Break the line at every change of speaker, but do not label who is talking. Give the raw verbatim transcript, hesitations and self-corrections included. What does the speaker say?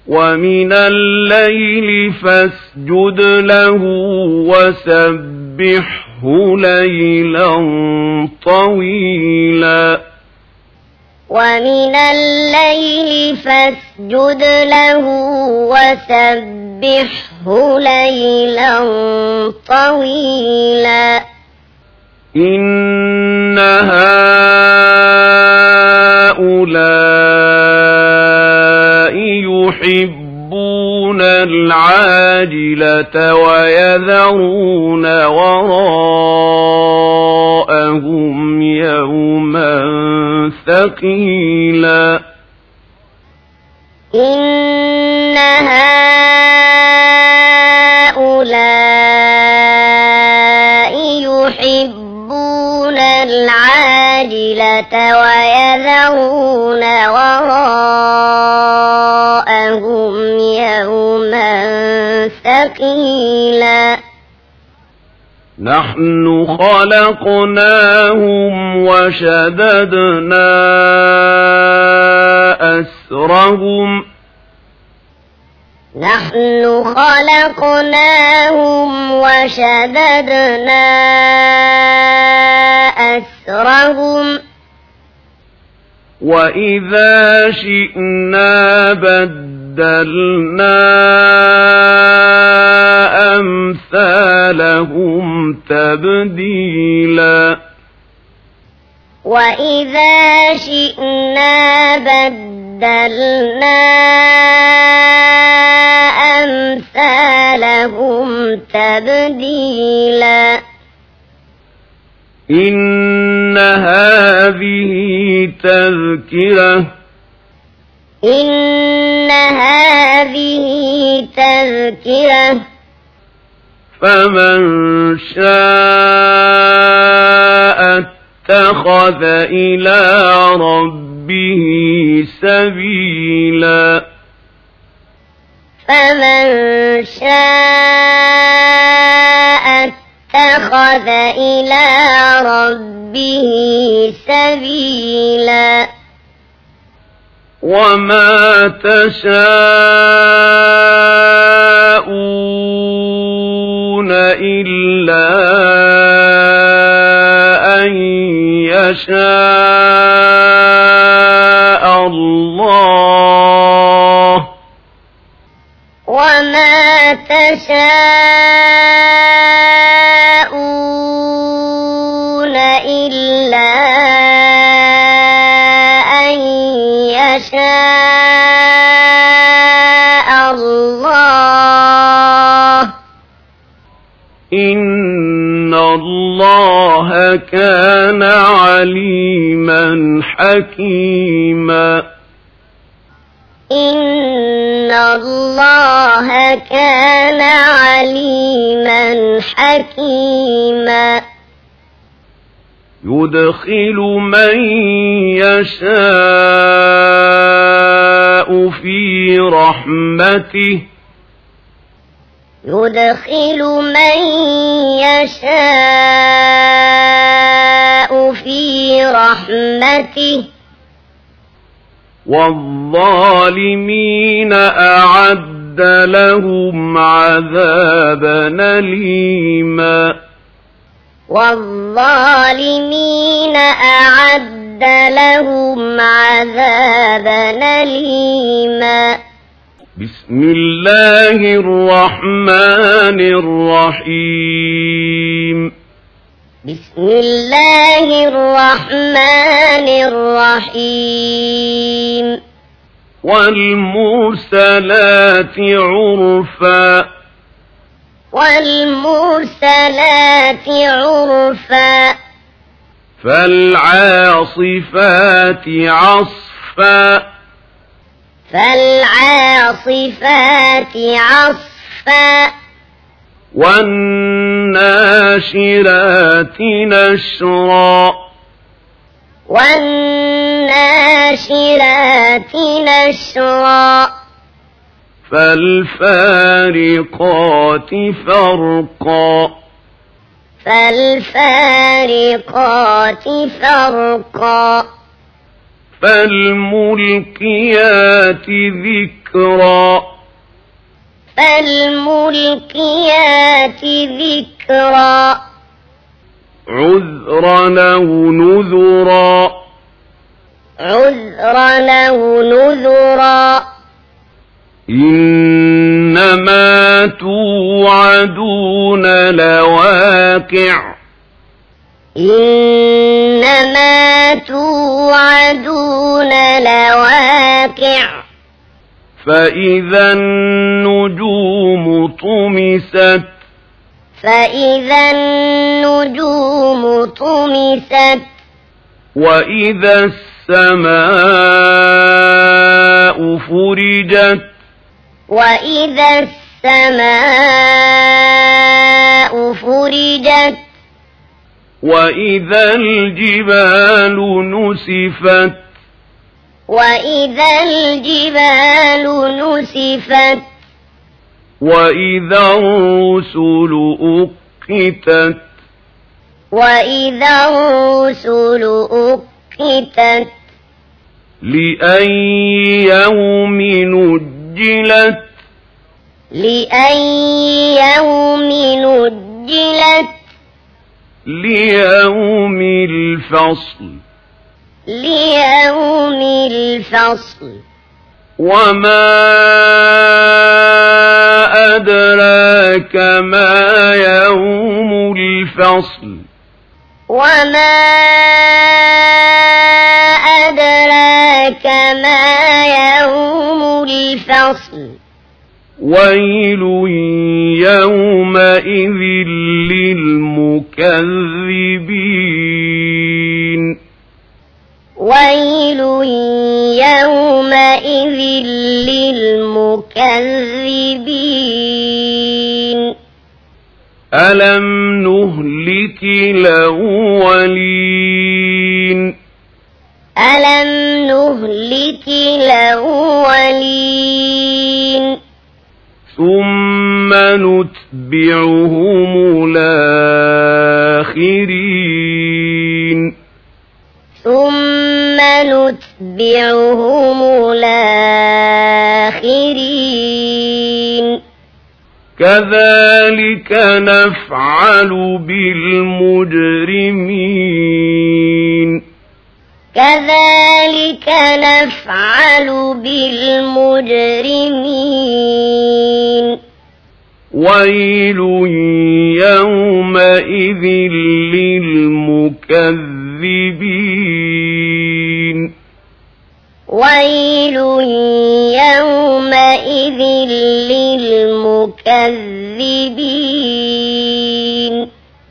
ومن الليل فاسجد له وسبحه ليلا طويلا
ومن الليل فاسجد له وسبحه ليلا طويلا
إن هؤلاء يحبون العاجلة ويذرون وراءهم يوما ثقيلا
إن هؤلاء يحبون العاجلة ويذرون وراءهم يوما ثقيلا
نحن خلقناهم وشددنا أسرهم
نحن خلقناهم وشددنا أسرهم
وإذا شئنا بدلنا أمثالهم تبديلا
وإذا شئنا بدلنا أمثالهم تبديلا
إن هذه تذكرة
إن هذه تذكرة
فمن شاء اتخذ إلى ربه سبيلا
فمن شاء اتخذ إلى ربه سبيلا
وما تشاءون إلا أن يشاء الله
وما تشاءون إلا أن يشاء الله
إن الله كان عليما حكيما
إن الله كان عليما حكيما
يدخل من يشاء في رحمته
يدخل من يشاء في رحمته
والظالمين أعد لهم عذابا أليما
والظالمين أعد لهم عذابا أليما
بسم الله الرحمن الرحيم
بسم الله الرحمن الرحيم
والمرسلات عرفا
والمرسلات عرفا
فالعاصفات عصفا
فالعاصفات عصفا
والناشرات نشرا
والناشرات نشرا
فالفارقات فرقا
فالفارقات فرقا
فالملقيات ذكرا ذكرا
فالملقيات ذكرا
عذرا أو نذرا
عذرا أو نذرا
إنما توعدون لواقع
إنما توعدون لواقع
فإذا النجوم طمست
فإذا النجوم طمست
وإذا السماء فرجت
وإذا السماء فرجت
وإذا الجبال نسفت
وإذا الجبال نسفت
وإذا الرسل أقتت
وإذا الرسل أقتت
لأي يوم نجلت
لأي يوم نجلت
ليوم الفصل
ليوم الفصل
وما أدراك ما يوم الفصل
وما أدراك ما يوم الفصل ويل
يومئذ للمكذبين
ويل يومئذ للمكذبين
ألم نهلك الأولين
ألم نهلك الأولين
ثم نتبعهم الآخرين
ثم نتبعهم الآخرين
كذلك نفعل بالمجرمين
كذلك نفعل بالمجرمين
ويل يومئذ للمكذبين
ويل يومئذ للمكذبين